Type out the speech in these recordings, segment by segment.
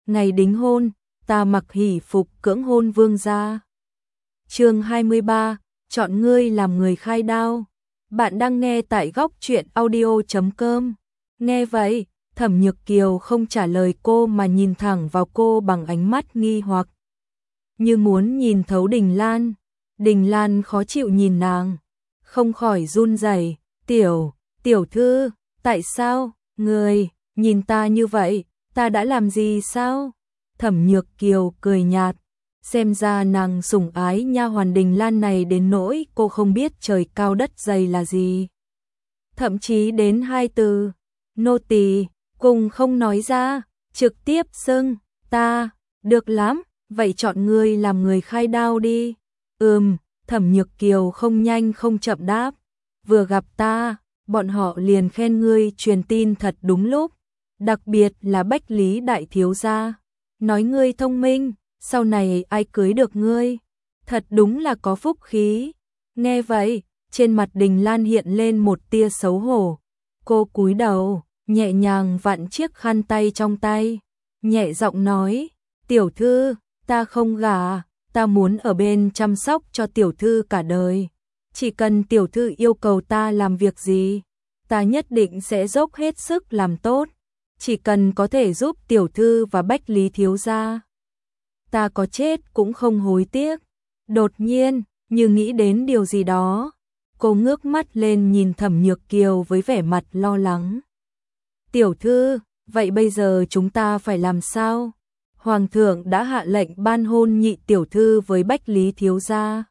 ngày đính hôn, ta mặc hỷ phục cưỡng hôn vương gia. Chương 23, chọn ngươi làm người khai đao. Bạn đang nghe tại góc truyện audio.com. Nghe vậy, Thẩm Nhược Kiều không trả lời cô mà nhìn thẳng vào cô bằng ánh mắt nghi hoặc, như muốn nhìn thấu Đình Lan. Đình Lan khó chịu nhìn nàng, không khỏi run rẩy. Tiểu thư, tại sao, người, nhìn ta như vậy, ta đã làm gì sao? Thẩm Nhược Kiều cười nhạt, xem ra nàng sủng ái nha hoàn Đình Lan này đến nỗi cô không biết trời cao đất dày là gì. Thậm chí đến hai từ, nô tỳ, cùng không nói ra, trực tiếp xưng, ta, được lắm, vậy chọn ngươi làm người khai đao đi. Thẩm Nhược Kiều không nhanh không chậm đáp, vừa gặp ta, bọn họ liền khen ngươi truyền tin thật đúng lúc, đặc biệt là Bách Lý đại thiếu gia, nói ngươi thông minh, sau này ai cưới được ngươi, thật đúng là có phúc khí. Nghe vậy, trên mặt Đình Lan hiện lên một tia xấu hổ, cô cúi đầu, nhẹ nhàng vặn chiếc khăn tay trong tay, nhẹ giọng nói, tiểu thư, ta không gả, ta muốn ở bên chăm sóc cho tiểu thư cả đời. Chỉ cần tiểu thư yêu cầu ta làm việc gì, ta nhất định sẽ dốc hết sức làm tốt. Chỉ cần có thể giúp tiểu thư và Bách Lý thiếu gia, ta có chết cũng không hối tiếc. Đột nhiên, như nghĩ đến điều gì đó, cô ngước mắt lên nhìn Thẩm Nhược Kiều với vẻ mặt lo lắng. Tiểu thư, vậy bây giờ chúng ta phải làm sao? Hoàng thượng đã hạ lệnh ban hôn nhị tiểu thư với Bách Lý thiếu gia.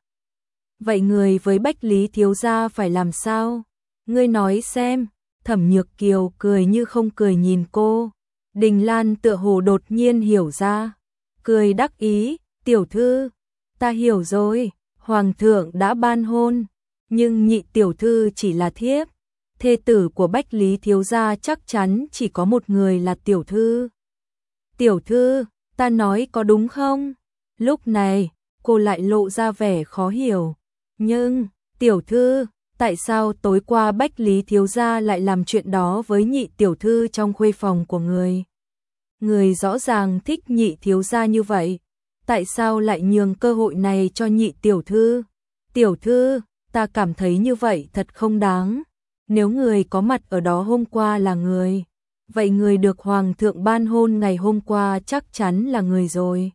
Vậy người với Bách Lý thiếu gia phải làm sao? Ngươi nói xem. Thẩm Nhược Kiều cười như không cười nhìn cô. Đình Lan tựa hồ đột nhiên hiểu ra, cười đắc ý, tiểu thư, ta hiểu rồi, hoàng thượng đã ban hôn, nhưng nhị tiểu thư chỉ là thiếp, thê tử của Bách Lý thiếu gia chắc chắn chỉ có một người là tiểu thư. Tiểu thư, ta nói có đúng không? Lúc này, cô lại lộ ra vẻ khó hiểu. Nhưng, tiểu thư, tại sao tối qua Bách Lý thiếu gia lại làm chuyện đó với nhị tiểu thư trong khuê phòng của người? Người rõ ràng thích nhị thiếu gia như vậy, tại sao lại nhường cơ hội này cho nhị tiểu thư? Tiểu thư, ta cảm thấy như vậy thật không đáng. Nếu người có mặt ở đó hôm qua là người, vậy người được hoàng thượng ban hôn ngày hôm qua chắc chắn là người rồi.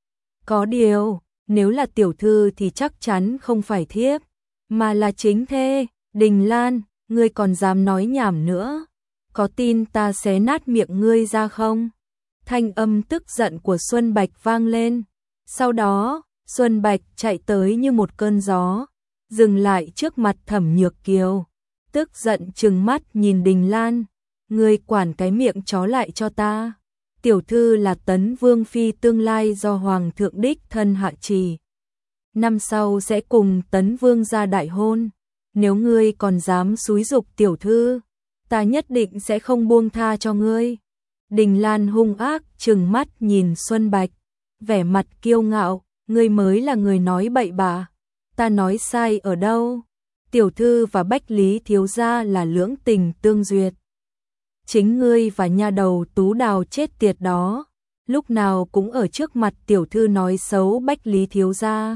Có điều, nếu là tiểu thư thì chắc chắn không phải thiếp, mà là chính thê. Đình Lan, ngươi còn dám nói nhảm nữa, có tin ta xé nát miệng ngươi ra không? Thanh âm tức giận của Xuân Bạch vang lên. Sau đó, Xuân Bạch chạy tới như một cơn gió, dừng lại trước mặt Thẩm Nhược Kiều, tức giận trừng mắt nhìn Đình Lan, ngươi quản cái miệng chó lại cho ta. Tiểu thư là Tấn Vương phi tương lai do hoàng thượng đích thân hạ chỉ, năm sau sẽ cùng Tấn Vương ra đại hôn, nếu ngươi còn dám xúi giục tiểu thư, ta nhất định sẽ không buông tha cho ngươi. Đình Lan hung ác trừng mắt nhìn Xuân Bạch, vẻ mặt kiêu ngạo, ngươi mới là người nói bậy bạ, ta nói sai ở đâu? Tiểu thư và Bách Lý thiếu gia là lưỡng tình tương duyệt. Chính ngươi và nha đầu Tú Đào chết tiệt đó, lúc nào cũng ở trước mặt tiểu thư nói xấu Bách Lý thiếu gia.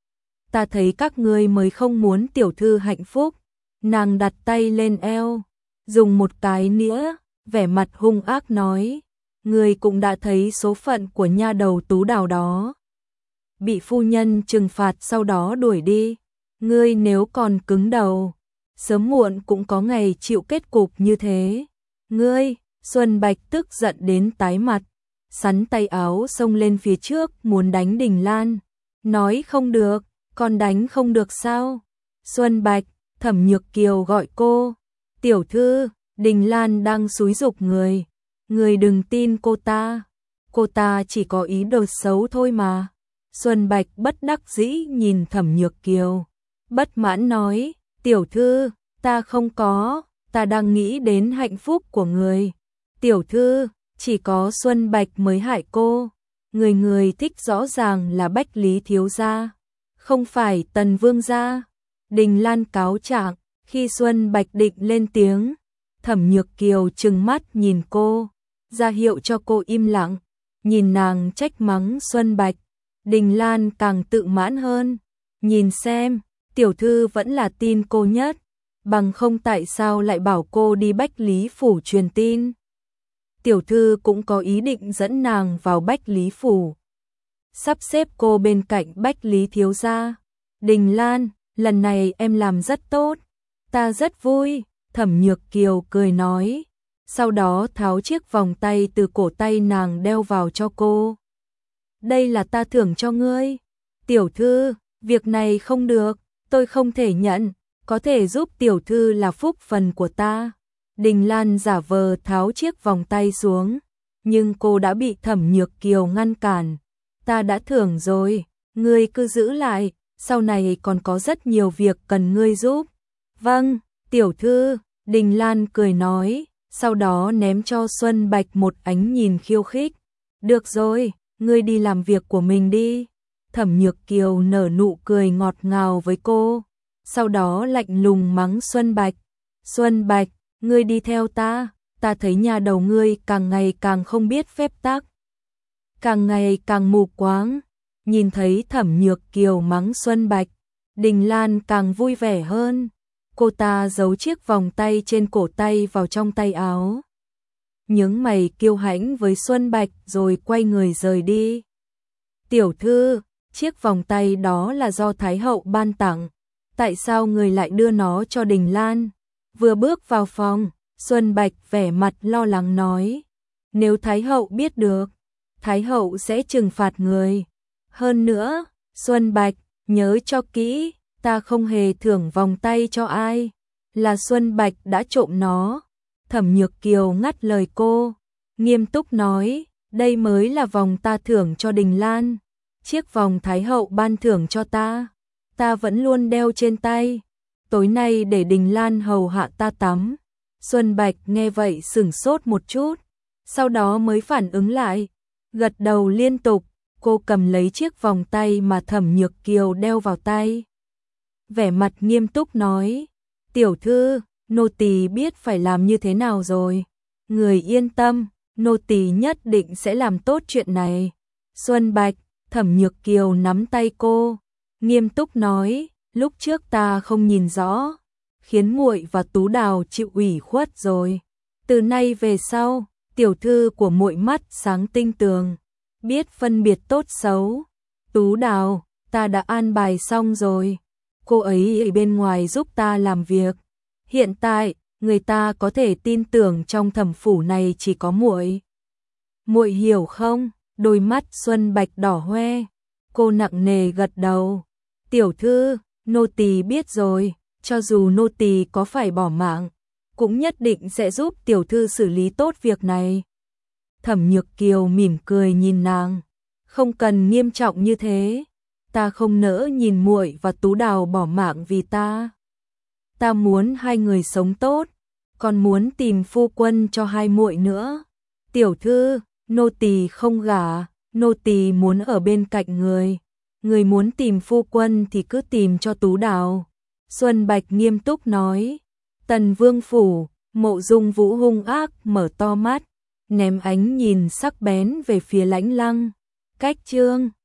Ta thấy các ngươi mới không muốn tiểu thư hạnh phúc. Nàng đặt tay lên eo, dùng một cái nĩa, vẻ mặt hung ác nói, ngươi cũng đã thấy số phận của nha đầu Tú Đào đó. Bị phu nhân trừng phạt sau đó đuổi đi. Ngươi nếu còn cứng đầu, sớm muộn cũng có ngày chịu kết cục như thế. Ngươi, Xuân Bạch tức giận đến tái mặt, sắn tay áo xông lên phía trước muốn đánh Đình Lan. Nói không được, còn đánh không được sao? Xuân Bạch, Thẩm Nhược Kiều gọi cô. Tiểu thư, Đình Lan đang xúi giục người. Người đừng tin cô ta chỉ có ý đồ xấu thôi mà. Xuân Bạch bất đắc dĩ nhìn Thẩm Nhược Kiều, bất mãn nói, tiểu thư, ta không có, ta đang nghĩ đến hạnh phúc của người. Tiểu thư, chỉ có Xuân Bạch mới hại cô, người thích rõ ràng là Bách Lý thiếu gia, không phải Tần Vương gia. Đình Lan cáo trạng, khi Xuân Bạch định lên tiếng, Thẩm Nhược Kiều trừng mắt nhìn cô, ra hiệu cho cô im lặng, Nhìn nàng trách mắng Xuân Bạch, Đình Lan càng tự mãn hơn. Nhìn xem, tiểu thư vẫn là tin cô nhất, bằng không tại sao lại bảo cô đi Bách Lý Phủ truyền tin. Tiểu thư cũng có ý định dẫn nàng vào Bách Lý Phủ, sắp xếp cô bên cạnh Bách Lý thiếu gia. Đình Lan, lần này em làm rất tốt, ta rất vui, Thẩm Nhược Kiều cười nói, sau đó tháo chiếc vòng tay từ cổ tay nàng đeo vào cho cô. Đây là ta thưởng cho ngươi. Tiểu thư, việc này không được, tôi không thể nhận, có thể giúp tiểu thư là phúc phần của ta. Đình Lan giả vờ tháo chiếc vòng tay xuống, nhưng cô đã bị Thẩm Nhược Kiều ngăn cản. Ta đã thưởng rồi, ngươi cứ giữ lại, sau này còn có rất nhiều việc cần ngươi giúp. Vâng, tiểu thư, Đình Lan cười nói, sau đó ném cho Xuân Bạch một ánh nhìn khiêu khích. Được rồi, ngươi đi làm việc của mình đi. Thẩm Nhược Kiều nở nụ cười ngọt ngào với cô, sau đó lạnh lùng mắng Xuân Bạch. Xuân Bạch, ngươi đi theo ta thấy nhà đầu ngươi càng ngày càng không biết phép tắc, càng ngày càng mù quáng. Nhìn thấy Thẩm Nhược Kiều mắng Xuân Bạch, Đình Lan càng vui vẻ hơn. Cô ta giấu chiếc vòng tay trên cổ tay vào trong tay áo, nhướng mày kiêu hãnh với Xuân Bạch rồi quay người rời đi. Tiểu thư, chiếc vòng tay đó là do Thái hậu ban tặng, tại sao người lại đưa nó cho Đình Lan? Vừa bước vào phòng, Xuân Bạch vẻ mặt lo lắng nói, nếu Thái hậu biết được, Thái hậu sẽ trừng phạt người. Hơn nữa, Xuân Bạch, nhớ cho kỹ, ta không hề thưởng vòng tay cho ai, là Xuân Bạch đã trộm nó. Thẩm Nhược Kiều ngắt lời cô, nghiêm túc nói, đây mới là vòng ta thưởng cho Đình Lan, chiếc vòng Thái hậu ban thưởng cho ta vẫn luôn đeo trên tay, tối nay để Đình Lan hầu hạ ta tắm. Xuân Bạch nghe vậy sửng sốt một chút, sau đó mới phản ứng lại, gật đầu liên tục. Cô cầm lấy chiếc vòng tay mà Thẩm Nhược Kiều đeo vào tay, vẻ mặt nghiêm túc nói, tiểu thư, nô tỳ biết phải làm như thế nào rồi. Người yên tâm, nô tỳ nhất định sẽ làm tốt chuyện này. Xuân Bạch, Thẩm Nhược Kiều nắm tay cô, nghiêm túc nói, lúc trước ta không nhìn rõ, khiến muội và Tú Đào chịu ủy khuất rồi. Từ nay về sau, tiểu thư của muội mắt sáng tinh tường, biết phân biệt tốt xấu. Tú Đào, ta đã an bài xong rồi, cô ấy ở bên ngoài giúp ta làm việc. Hiện tại, người ta có thể tin tưởng trong Thẩm phủ này chỉ có muội. Muội hiểu không? Đôi mắt Xuân Bạch đỏ hoe, cô nặng nề gật đầu. Tiểu thư, nô tỳ biết rồi, cho dù nô tỳ có phải bỏ mạng, cũng nhất định sẽ giúp tiểu thư xử lý tốt việc này. Thẩm Nhược Kiều mỉm cười nhìn nàng, không cần nghiêm trọng như thế, ta không nỡ nhìn muội và Tú Đào bỏ mạng vì ta. Ta muốn hai người sống tốt, còn muốn tìm phu quân cho hai muội nữa. Tiểu thư, nô tỳ không gả, nô tỳ muốn ở bên cạnh người. Người muốn tìm phu quân thì cứ tìm cho Tú Đào. Xuân Bạch nghiêm túc nói. Tần Vương phủ, Mộ Dung Vũ hung ác mở to mắt, ném ánh nhìn sắc bén về phía Lãnh Lăng. Cách chương